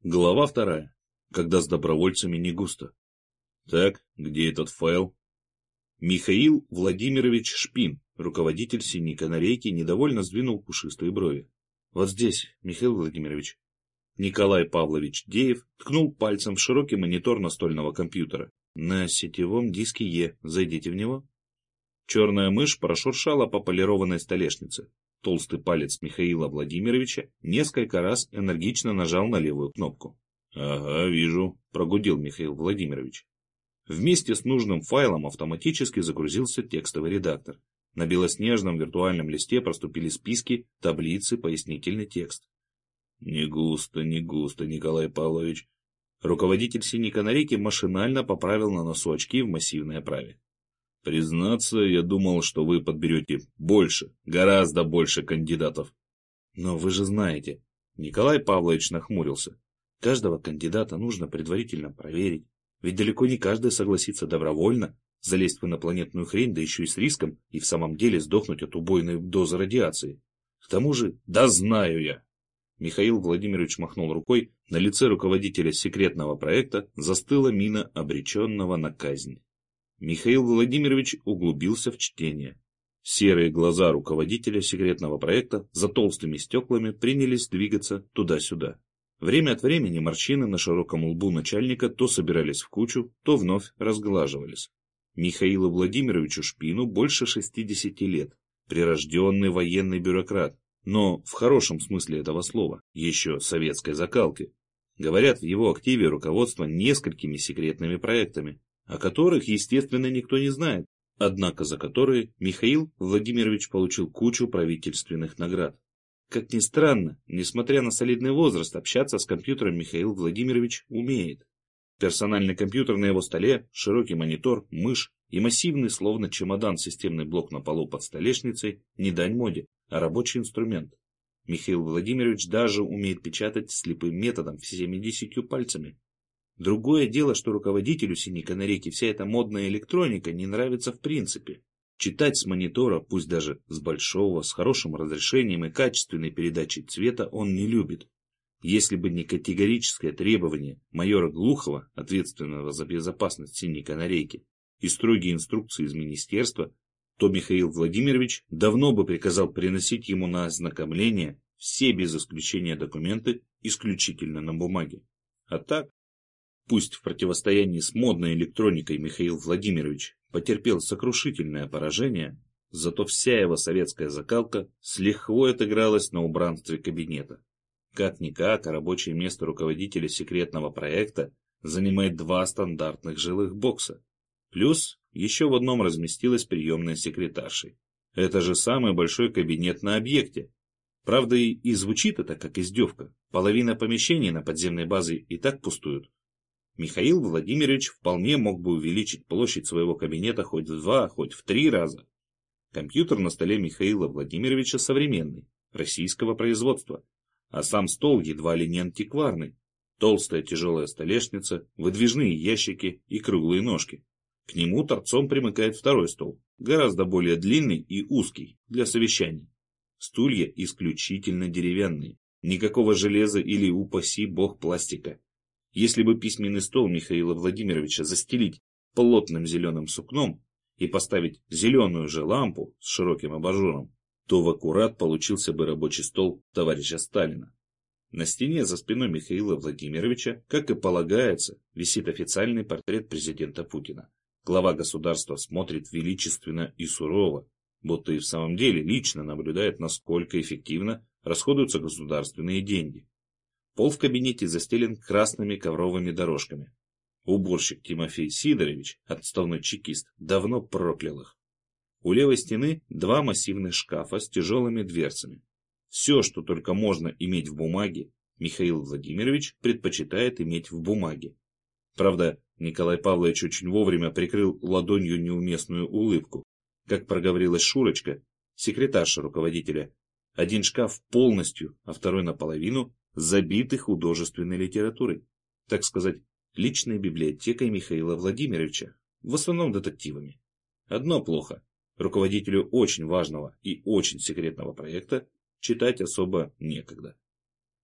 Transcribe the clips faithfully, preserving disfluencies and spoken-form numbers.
Глава вторая. Когда с добровольцами не густо. Так, где этот файл? Михаил Владимирович Шпин, руководитель «Синей канарейки», недовольно сдвинул пушистые брови. Вот здесь, Михаил Владимирович. Николай Павлович Деев ткнул пальцем в широкий монитор настольного компьютера. На сетевом диске Е. Зайдите в него. Черная мышь прошуршала по полированной столешнице. Толстый палец Михаила Владимировича несколько раз энергично нажал на левую кнопку. «Ага, вижу», — прогудел Михаил Владимирович. Вместе с нужным файлом автоматически загрузился текстовый редактор. На белоснежном виртуальном листе проступили списки, таблицы, пояснительный текст. «Не густо, не густо, Николай Павлович». Руководитель «Синей канарейки» машинально поправил на носу очки в массивной оправе. Признаться, я думал, что вы подберете больше, гораздо больше кандидатов. Но вы же знаете, Николай Павлович нахмурился. Каждого кандидата нужно предварительно проверить, ведь далеко не каждый согласится добровольно залезть в инопланетную хрень, да еще и с риском, и в самом деле сдохнуть от убойной дозы радиации. К тому же, да знаю я. Михаил Владимирович махнул рукой, на лице руководителя секретного проекта застыла мина обреченного на казнь. Михаил Владимирович углубился в чтение. Серые глаза руководителя секретного проекта за толстыми стеклами принялись двигаться туда-сюда. Время от времени морщины на широком лбу начальника то собирались в кучу, то вновь разглаживались. Михаилу Владимировичу Шпину больше шестидесяти лет, прирожденный военный бюрократ, но в хорошем смысле этого слова, еще советской закалки. Говорят, в его активе руководство несколькими секретными проектами, о которых, естественно, никто не знает, однако за которые Михаил Владимирович получил кучу правительственных наград. Как ни странно, несмотря на солидный возраст, общаться с компьютером Михаил Владимирович умеет. Персональный компьютер на его столе, широкий монитор, мышь и массивный, словно чемодан, системный блок на полу под столешницей не дань моде, а рабочий инструмент. Михаил Владимирович даже умеет печатать слепым методом всеми десятью пальцами. Другое дело, что руководителю «Синей канарейки» вся эта модная электроника не нравится в принципе. Читать с монитора, пусть даже с большого, с хорошим разрешением и качественной передачей цвета, он не любит. Если бы не категорическое требование майора Глухова, ответственного за безопасность «Синей канарейки», и строгие инструкции из министерства, то Михаил Владимирович давно бы приказал приносить ему на ознакомление все без исключения документы исключительно на бумаге. А так, пусть в противостоянии с модной электроникой Михаил Владимирович потерпел сокрушительное поражение, зато вся его советская закалка с лихвой отыгралась на убранстве кабинета. Как-никак, а рабочее место руководителя секретного проекта занимает два стандартных жилых бокса. Плюс еще в одном разместилась приемная секретаршей. Это же самый большой кабинет на объекте. Правда, и, и звучит это как издевка. Половина помещений на подземной базе и так пустуют. Михаил Владимирович вполне мог бы увеличить площадь своего кабинета хоть в два, хоть в три раза. Компьютер на столе Михаила Владимировича современный, российского производства, а сам стол едва ли не антикварный. Толстая тяжелая столешница, выдвижные ящики и круглые ножки. К нему торцом примыкает второй стол, гораздо более длинный и узкий, для совещаний. Стулья исключительно деревянные, никакого железа или, упаси бог, пластика. Если бы письменный стол Михаила Владимировича застелить плотным зеленым сукном и поставить зеленую же лампу с широким абажуром, то в аккурат получился бы рабочий стол товарища Сталина. На стене за спиной Михаила Владимировича, как и полагается, висит официальный портрет президента Путина. Глава государства смотрит величественно и сурово, будто и в самом деле лично наблюдает, насколько эффективно расходуются государственные деньги. Пол в кабинете застелен красными ковровыми дорожками. Уборщик Тимофей Сидорович, отставной чекист, давно проклял их. У левой стены два массивных шкафа с тяжелыми дверцами. Все, что только можно иметь в бумаге, Михаил Владимирович предпочитает иметь в бумаге. Правда, Николай Павлович очень вовремя прикрыл ладонью неуместную улыбку. Как проговорилась Шурочка, секретарша руководителя, один шкаф полностью, а второй наполовину забиты художественной литературой. Так сказать, личной библиотекой Михаила Владимировича, в основном детективами. Одно плохо. Руководителю очень важного и очень секретного проекта читать особо некогда.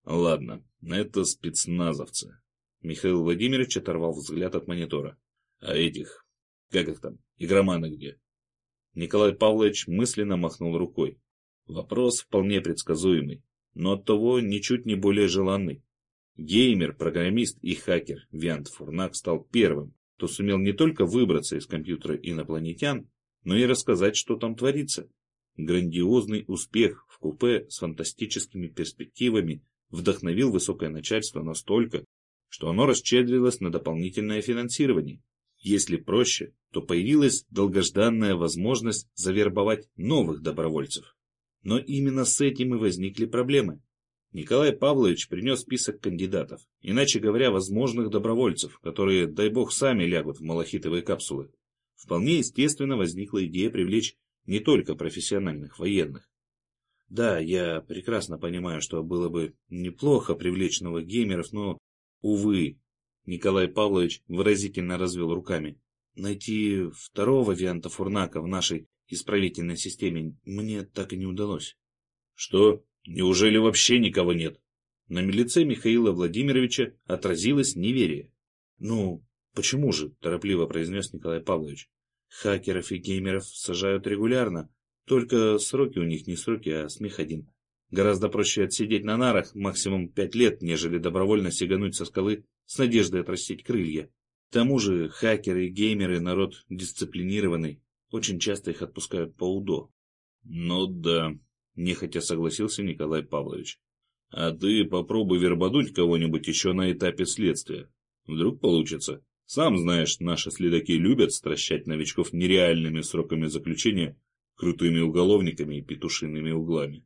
Ладно, это спецназовцы. Михаил Владимирович оторвал взгляд от монитора. А этих, как их там, игроманы где? Николай Павлович мысленно махнул рукой. Вопрос вполне предсказуемый, но оттого ничуть не более желанный. Геймер, программист и хакер Виант Фурнак стал первым, кто сумел не только выбраться из компьютера инопланетян, но и рассказать, что там творится. Грандиозный успех в купе с фантастическими перспективами вдохновил высокое начальство настолько, что оно расщедрилось на дополнительное финансирование. Если проще, то появилась долгожданная возможность завербовать новых добровольцев. Но именно с этим и возникли проблемы. Николай Павлович принес список кандидатов, иначе говоря, возможных добровольцев, которые, дай бог, сами лягут в малахитовые капсулы. Вполне естественно возникла идея привлечь не только профессиональных военных. Да, я прекрасно понимаю, что было бы неплохо привлечь новых геймеров, но, увы, Николай Павлович выразительно развел руками. Найти второго Вианта Фурнака в нашей исправительной системе мне так и не удалось. Что? Неужели вообще никого нет? На лице Михаила Владимировича отразилось неверие. Ну, почему же, торопливо произнес Николай Павлович. Хакеров и геймеров сажают регулярно, только сроки у них не сроки, а смех один. Гораздо проще отсидеть на нарах максимум пять лет, нежели добровольно сигануть со скалы с надеждой отрастить крылья. К тому же хакеры и геймеры народ дисциплинированный, очень часто их отпускают по УДО. Ну да, нехотя согласился Николай Павлович. А ты попробуй вербануть кого-нибудь еще на этапе следствия. Вдруг получится. Сам знаешь, наши следаки любят стращать новичков нереальными сроками заключения, крутыми уголовниками и петушиными углами.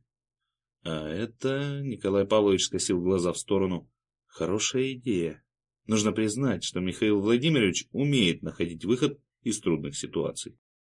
А это, Николай Павлович скосил глаза в сторону, хорошая идея. Нужно признать, что Михаил Владимирович умеет находить выход из трудных ситуаций.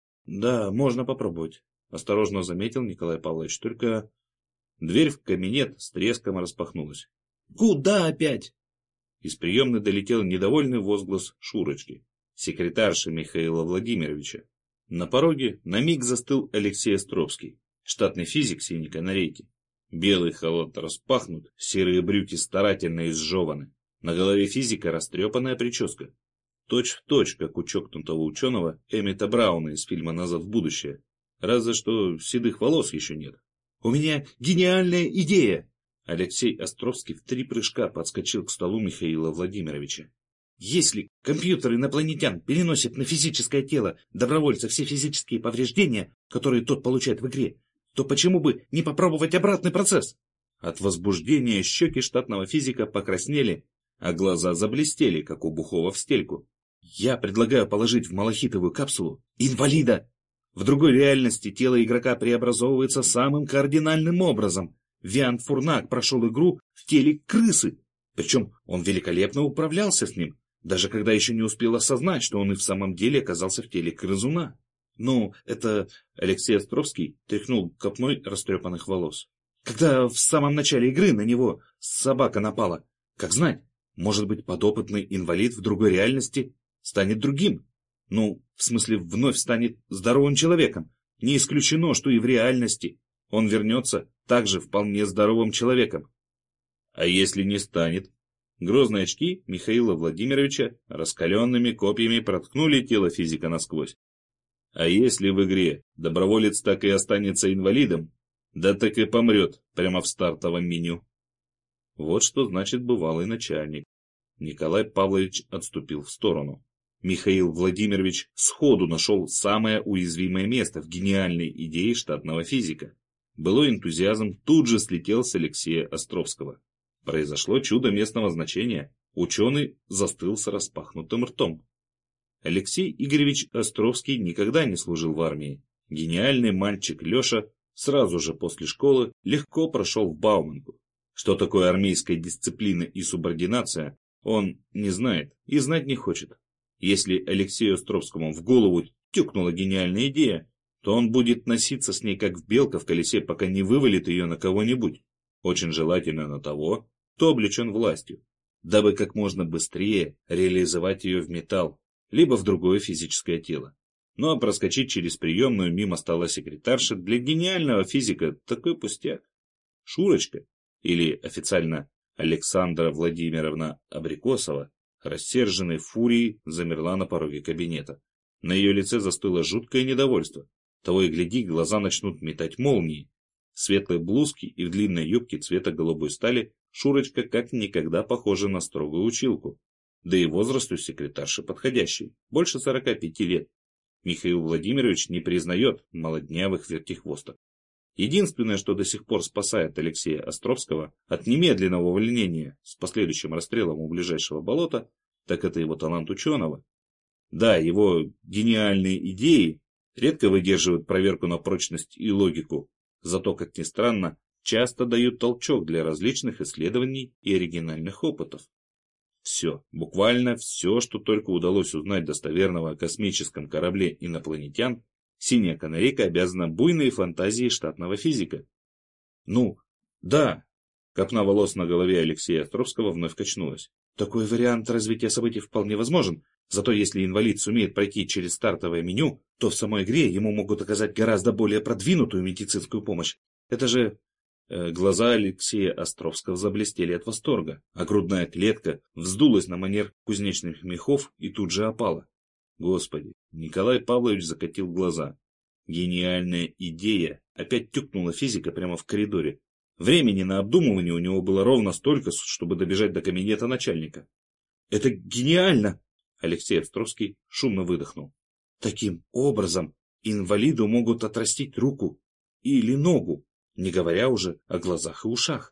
Да, можно попробовать, осторожно заметил Николай Павлович, только дверь в кабинет с треском распахнулась. Куда опять? Из приемной долетел недовольный возглас Шурочки, секретарши Михаила Владимировича. На пороге на миг застыл Алексей Островский, штатный физик синей канарейки. Белый халат распахнут, серые брюки старательно изжеваны. На голове физика растрепанная прическа. Точь в точь, как у чокнутого ученого Эммета Брауна из фильма «Назад в будущее». Разве что седых волос еще нет. «У меня гениальная идея!» Алексей Островский в три прыжка подскочил к столу Михаила Владимировича. «Если компьютер инопланетян переносит на физическое тело добровольца все физические повреждения, которые тот получает в игре, то почему бы не попробовать обратный процесс?» От возбуждения щеки штатного физика покраснели, а глаза заблестели, как у бухого в стельку. «Я предлагаю положить в малахитовую капсулу инвалида. В другой реальности тело игрока преобразовывается самым кардинальным образом. Виант Фурнак прошел игру в теле крысы, причем он великолепно управлялся с ним, даже когда еще не успел осознать, что он и в самом деле оказался в теле грызуна. Ну, это Алексей Островский тряхнул копной растрепанных волос. Когда в самом начале игры на него собака напала, как знать, может быть, подопытный инвалид в другой реальности станет другим. Ну, в смысле, вновь станет здоровым человеком. Не исключено, что и в реальности он вернется также вполне здоровым человеком. А если не станет? Грозные очки Михаила Владимировича раскаленными копьями проткнули тело физика насквозь. А если в игре доброволец так и останется инвалидом, да так и помрет прямо в стартовом меню. Вот что значит бывалый начальник. Николай Павлович отступил в сторону. Михаил Владимирович сходу нашел самое уязвимое место в гениальной идее штатного физика. Былой энтузиазм тут же слетел с Алексея Островского. Произошло чудо местного значения. Ученый застыл с распахнутым ртом. Алексей Игоревич Островский никогда не служил в армии. Гениальный мальчик Леша сразу же после школы легко прошел в Бауманку. Что такое армейская дисциплина и субординация, он не знает и знать не хочет. Если Алексею Островскому в голову тюкнула гениальная идея, то он будет носиться с ней как белка в колесе, пока не вывалит ее на кого-нибудь. Очень желательно на того, кто облечен властью, дабы как можно быстрее реализовать ее в металл, либо в другое физическое тело. Ну а проскочить через приемную мимо стола секретарши для гениального физика такой пустяк. Шурочка, или официально Александра Владимировна Абрикосова, рассерженной фурией, замерла на пороге кабинета. На ее лице застыло жуткое недовольство. Того и гляди, глаза начнут метать молнии. В светлой блузке и в длинной юбке цвета голубой стали Шурочка как никогда похожа на строгую училку. Да и возраст у секретарши подходящий, больше сорока пяти лет. Михаил Владимирович не признает молоднявых вертихвосток. Единственное, что до сих пор спасает Алексея Островского от немедленного увольнения с последующим расстрелом у ближайшего болота, так это его талант ученого. Да, его гениальные идеи редко выдерживают проверку на прочность и логику, зато, как ни странно, часто дают толчок для различных исследований и оригинальных опытов. Все, буквально все, что только удалось узнать достоверного о космическом корабле инопланетян, «Синяя канарейка» обязана буйной фантазии штатного физика. Ну, да, копна волос на голове Алексея Островского вновь качнулась. Такой вариант развития событий вполне возможен, зато если инвалид сумеет пройти через стартовое меню, то в самой игре ему могут оказать гораздо более продвинутую медицинскую помощь. Это же... Глаза Алексея Островского заблестели от восторга, а грудная клетка вздулась на манер кузнечных мехов и тут же опала. Господи, Николай Павлович закатил глаза. Гениальная идея опять тюкнула физика прямо в коридоре. Времени на обдумывание у него было ровно столько, чтобы добежать до кабинета начальника. «Это гениально!» Алексей Островский шумно выдохнул. «Таким образом инвалиду могут отрастить руку или ногу, не говоря уже о глазах и ушах».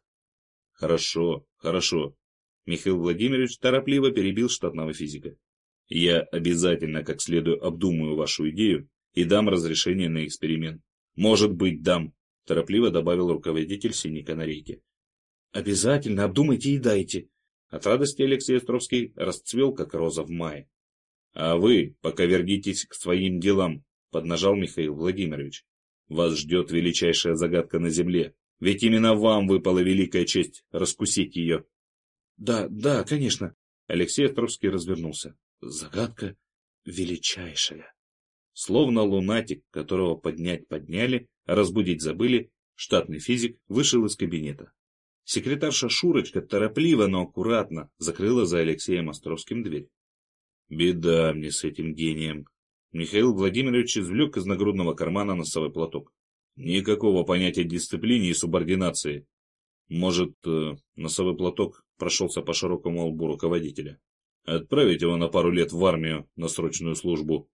«Хорошо, хорошо». Михаил Владимирович торопливо перебил штатного физика. «Я обязательно как следует обдумаю вашу идею и дам разрешение на эксперимент. Может быть, дам», — торопливо добавил руководитель «Синей канарейки». «Обязательно обдумайте и дайте». От радости Алексей Островский расцвел, как роза в мае. «А вы пока вернитесь к своим делам», — поднажал Михаил Владимирович. «Вас ждет величайшая загадка на земле, ведь именно вам выпала великая честь раскусить ее». «Да, да, конечно». Алексей Островский развернулся. «Загадка величайшая». Словно лунатик, которого поднять подняли, а разбудить забыли, штатный физик вышел из кабинета. Секретарша Шурочка торопливо, но аккуратно закрыла за Алексеем Островским дверь. «Беда мне с этим гением». Михаил Владимирович извлек из нагрудного кармана носовой платок. «Никакого понятия дисциплины и субординации. Может, э, носовой платок прошелся по широкому лбу руководителя. Отправить его на пару лет в армию на срочную службу».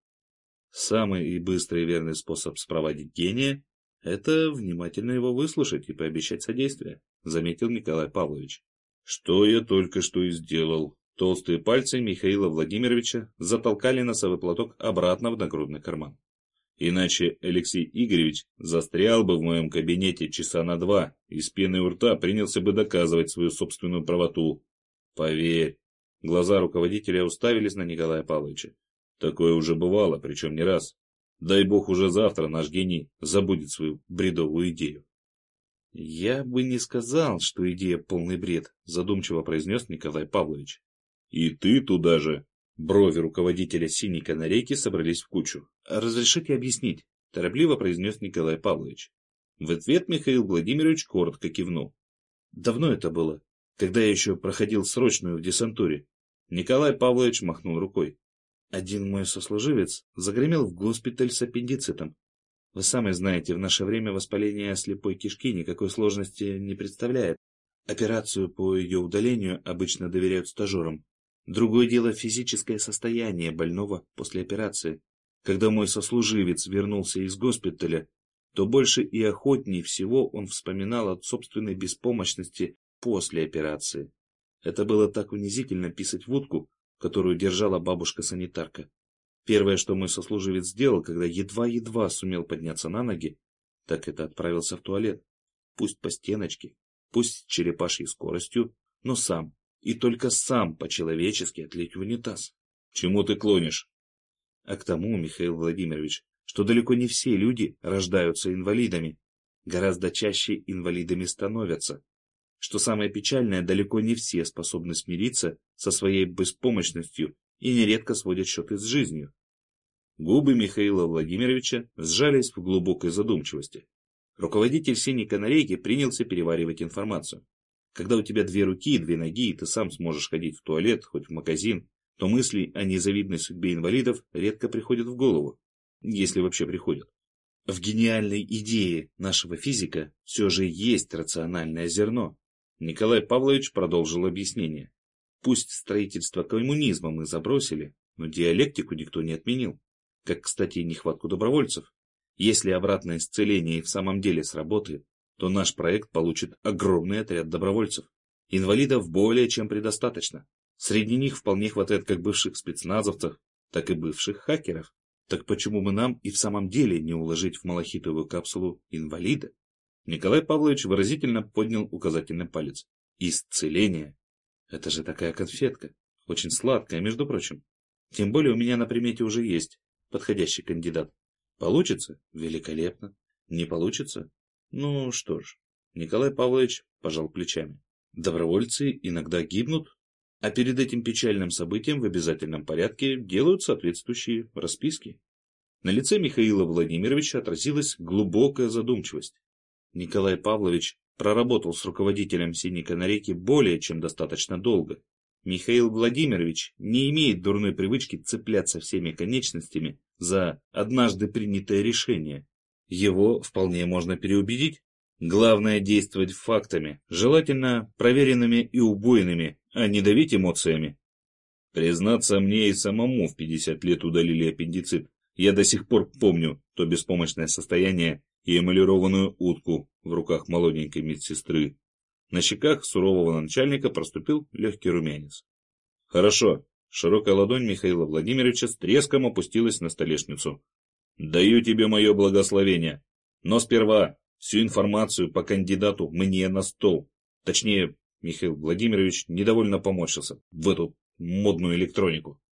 Самый и быстрый и верный способ спровадить гения — это внимательно его выслушать и пообещать содействие, заметил Николай Павлович. Что я только что и сделал. Толстые пальцы Михаила Владимировича затолкали носовой платок обратно в нагрудный карман. Иначе Алексей Игоревич застрял бы в моем кабинете часа на два и с пеной у рта принялся бы доказывать свою собственную правоту. Поверь. Глаза руководителя уставились на Николая Павловича. Такое уже бывало, причем не раз. Дай бог уже завтра наш гений забудет свою бредовую идею. «Я бы не сказал, что идея полный бред», задумчиво произнес Николай Павлович. «И ты туда же». Брови руководителя «Синей канарейки» собрались в кучу. «Разрешите объяснить», торопливо произнес Николай Павлович. В ответ Михаил Владимирович коротко кивнул. «Давно это было, когда я еще проходил срочную в десантуре». Николай Павлович махнул рукой. «Один мой сослуживец загремел в госпиталь с аппендицитом. Вы сами знаете, в наше время воспаление слепой кишки никакой сложности не представляет. Операцию по ее удалению обычно доверяют стажерам. Другое дело физическое состояние больного после операции. Когда мой сослуживец вернулся из госпиталя, то больше и охотнее всего он вспоминал о собственной беспомощности после операции. Это было так унизительно писать в утку, которую держала бабушка-санитарка. Первое, что мой сослуживец сделал, когда едва-едва сумел подняться на ноги, так это отправился в туалет. Пусть по стеночке, пусть с черепашьей скоростью, но сам, и только сам по-человечески отлить в унитаз. Чему ты клонишь? А к тому, Михаил Владимирович, что далеко не все люди рождаются инвалидами. Гораздо чаще инвалидами становятся. Что самое печальное, далеко не все способны смириться со своей беспомощностью и нередко сводят счеты с жизнью. Губы Михаила Владимировича сжались в глубокой задумчивости. Руководитель «Синей канарейки» принялся переваривать информацию. Когда у тебя две руки и две ноги, и ты сам сможешь ходить в туалет, хоть в магазин, то мысли о незавидной судьбе инвалидов редко приходят в голову, если вообще приходят. В гениальной идее нашего физика все же есть рациональное зерно. Николай Павлович продолжил объяснение. Пусть строительство коммунизма мы забросили, но диалектику никто не отменил. Как, кстати, и нехватку добровольцев. Если обратное исцеление и в самом деле сработает, то наш проект получит огромный отряд добровольцев. Инвалидов более чем предостаточно. Среди них вполне хватает как бывших спецназовцев, так и бывших хакеров. Так почему бы нам и в самом деле не уложить в малахитовую капсулу инвалида? Николай Павлович выразительно поднял указательный палец. Исцеление. Это же такая конфетка. Очень сладкая, между прочим. Тем более у меня на примете уже есть подходящий кандидат. Получится? Великолепно. Не получится? Ну что ж. Николай Павлович пожал плечами. Добровольцы иногда гибнут, а перед этим печальным событием в обязательном порядке делают соответствующие расписки. На лице Михаила Владимировича отразилась глубокая задумчивость. Николай Павлович проработал с руководителем «Синей канарейки» более чем достаточно долго. Михаил Владимирович не имеет дурной привычки цепляться всеми конечностями за однажды принятое решение. Его вполне можно переубедить. Главное действовать фактами, желательно проверенными и убойными, а не давить эмоциями. Признаться, мне и самому в пятьдесят лет удалили аппендицит. Я до сих пор помню то беспомощное состояние и эмалированную утку в руках молоденькой медсестры. На щеках сурового начальника проступил легкий румянец. Хорошо. Широкая ладонь Михаила Владимировича с треском опустилась на столешницу. Даю тебе мое благословение. Но сперва всю информацию по кандидату мне на стол. Точнее, Михаил Владимирович недовольно поморщился в эту модную электронику.